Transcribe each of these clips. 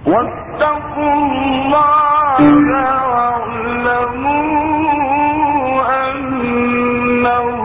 واتقوا الله واعلموا أن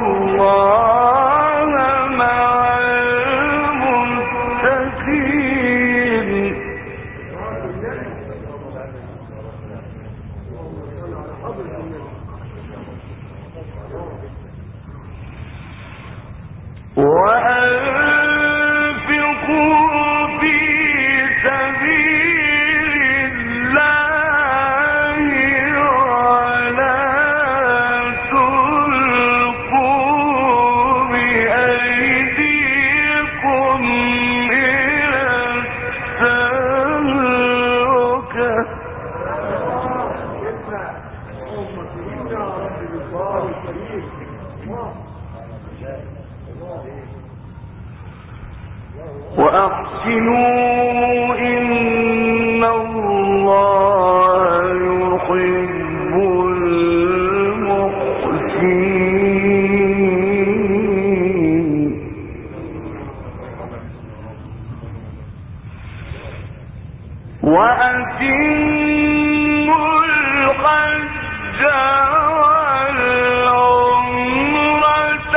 الله مع المتقين. وأنفقوا في سبيل الله ولا تلقوا بأيديكم إلى التهلكة. وأحسنوا إن الله يحب المحسنين. وأتموا الحج والعمرة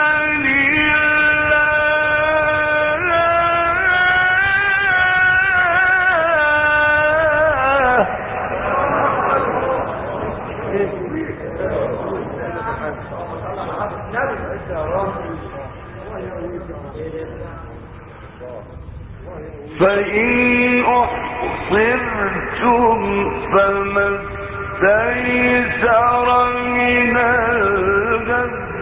فإن أحصرتم فما استيسر من الهدي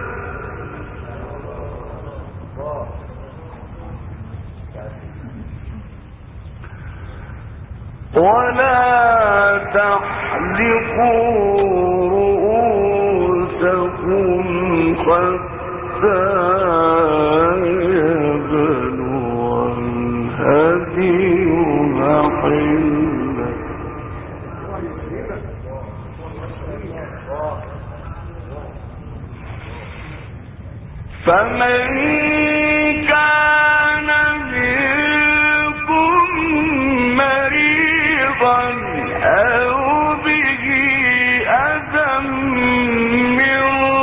ولا تحلقوا رؤوسكم حتى يبلغ الهدي محله. فمن كان منكم مريضا أو به أذى من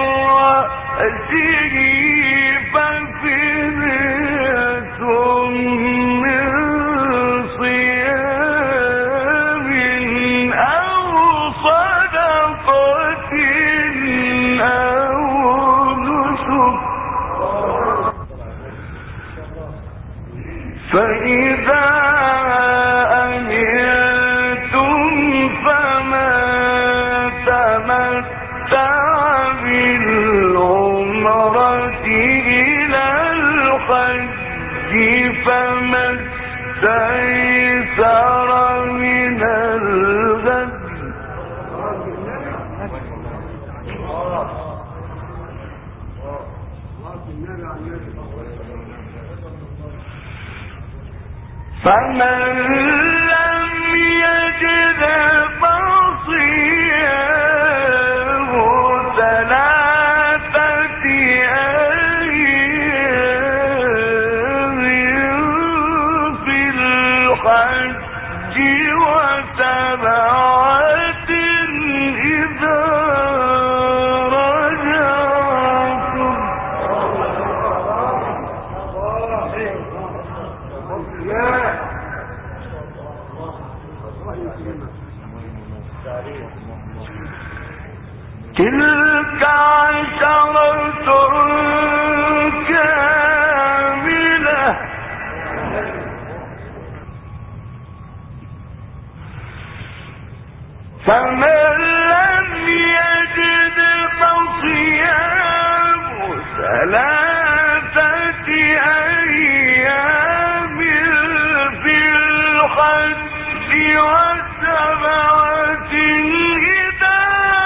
رأسه ففدية من صيام أو صدقة أو نسك. فإذا أمنتم فمن تمتع بالعمرة إلى الحج فما استيسر من الهدي فمن لم يجد فصيام 3 أيام في الحج و7 إذا رجعتم. تلك 10 كاملة فمن لم يجد فصيام 3 أيام في الحج و7 إذا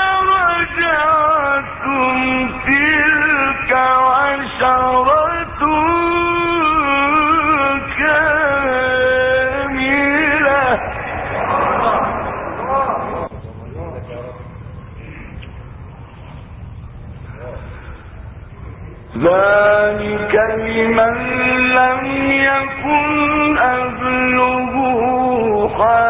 رجعتم تلك 10 كاملة. ذلك لمن لم يكن أهله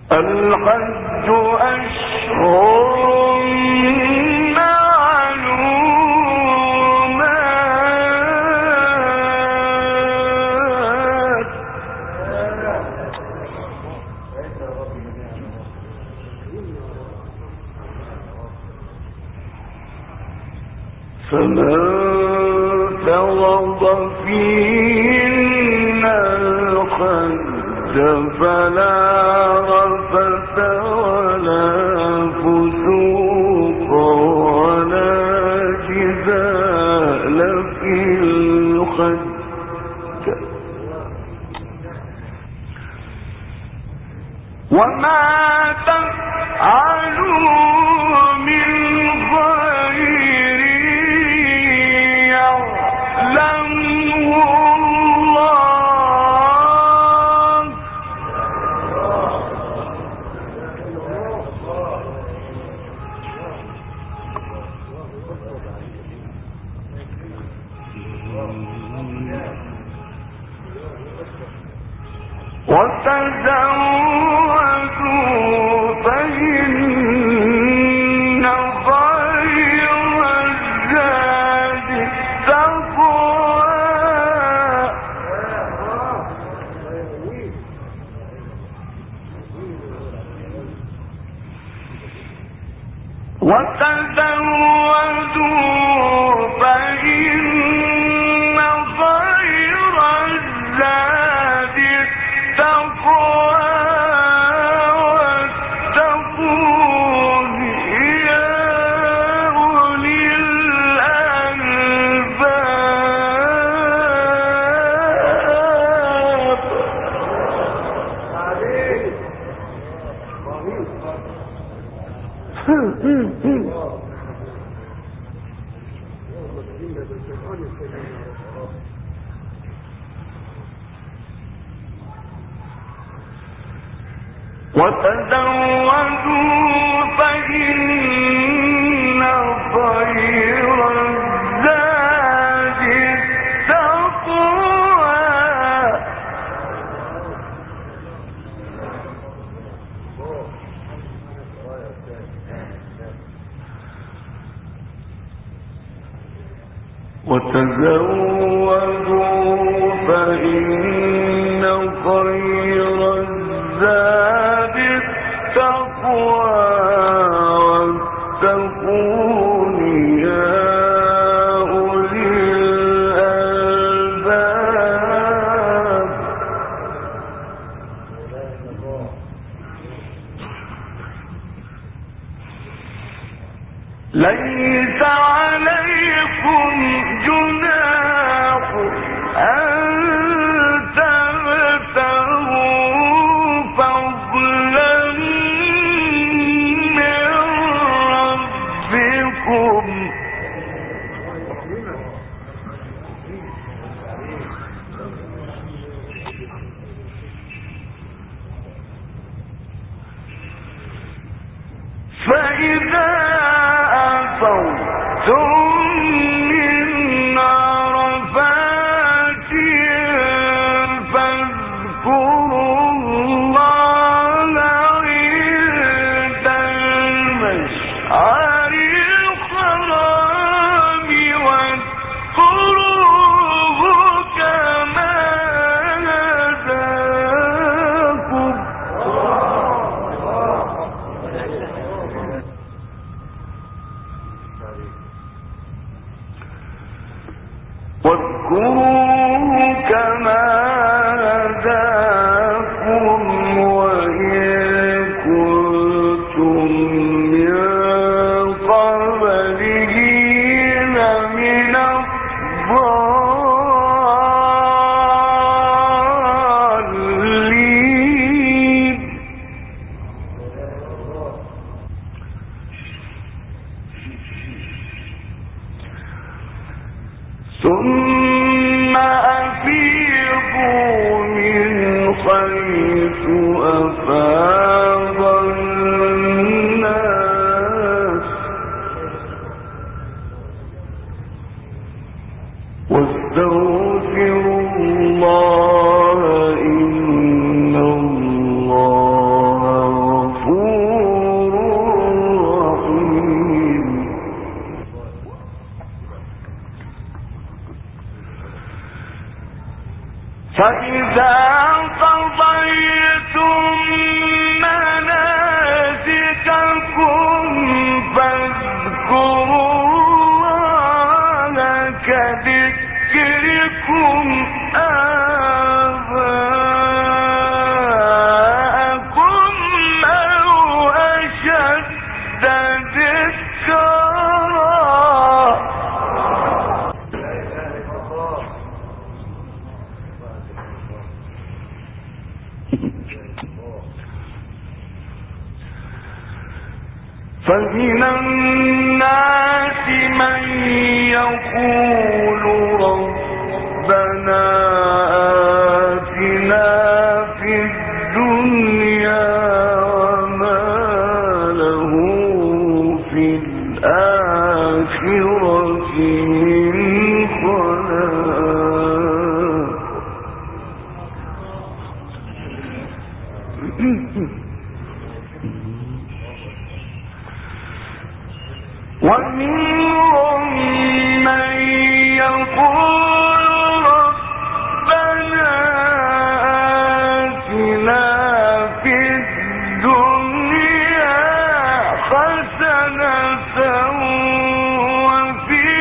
الحج أشهر معلومات فمن فرض فيهن الحج فلا رفث ولا فسوق ولا جدال في الحج وما تفعلوا من خير يعلمه الله وتزودوا فإن خير الزاد التقوى وتزودوا فإن خير الزاد التقوى واتقون يا أولي الألباب وتزودوا فإن خير الزاد التقوى وتزودوا فإن خير الزاد التقوى واتقون يا أولي الألباب ليس عليكم جناح أن تبتغوا فضلا من ربكم فإذا أفضتم من عرفات فاذكروا الله عند المشعر الحرام واذكروه كما هداكم واذكروه كما هداكم وإن كنتم من قبله لمن الضالين ثم أفيضوا من حيث أفاض الناس واستغفروا الله إن الله فإذا قضيتم مناسككم فاذكروا الله كذكركم آباءكم أو أشد ذكرا. فمن الناس من يقول ربنا آتنا في الدنيا وما له في الآخرة من خلاق. ومنهم من يقول ربنا آتنا في الدنيا حسنة وفي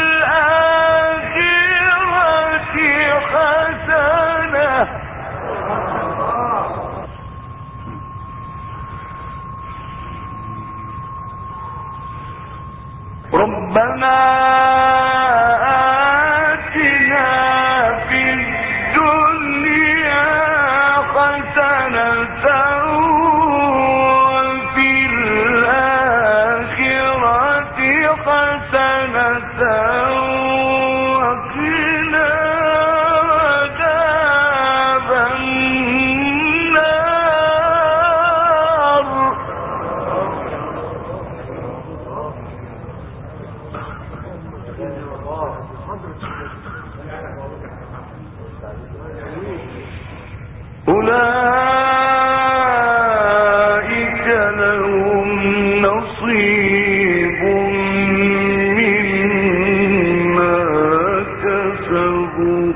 الآخرة حسنة. ربنا آتنا في الدنيا حسنة وفي الآخرة حسنة وقنا عذاب النار. أولئك لهم نصيب مما كسبوا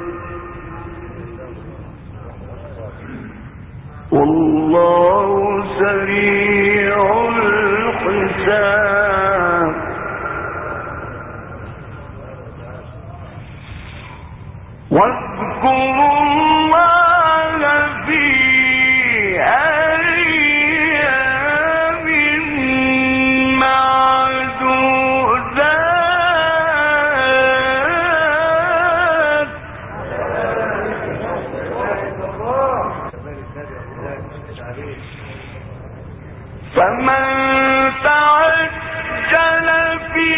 والله سريع الحساب. واذكروا الله في أيام معدودات. فمن تعجل في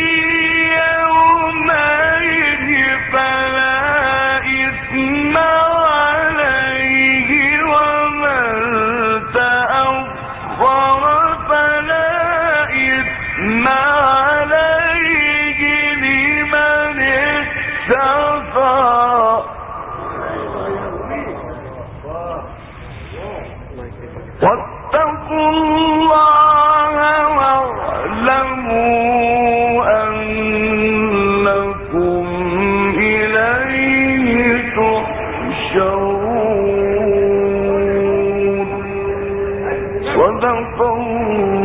يومين فلا إثم عليه ومن تأخر فلا إثم عليه لمن اتقى. واتقوا الله واعلموا أنكم إليه تحشرون. صدق الله.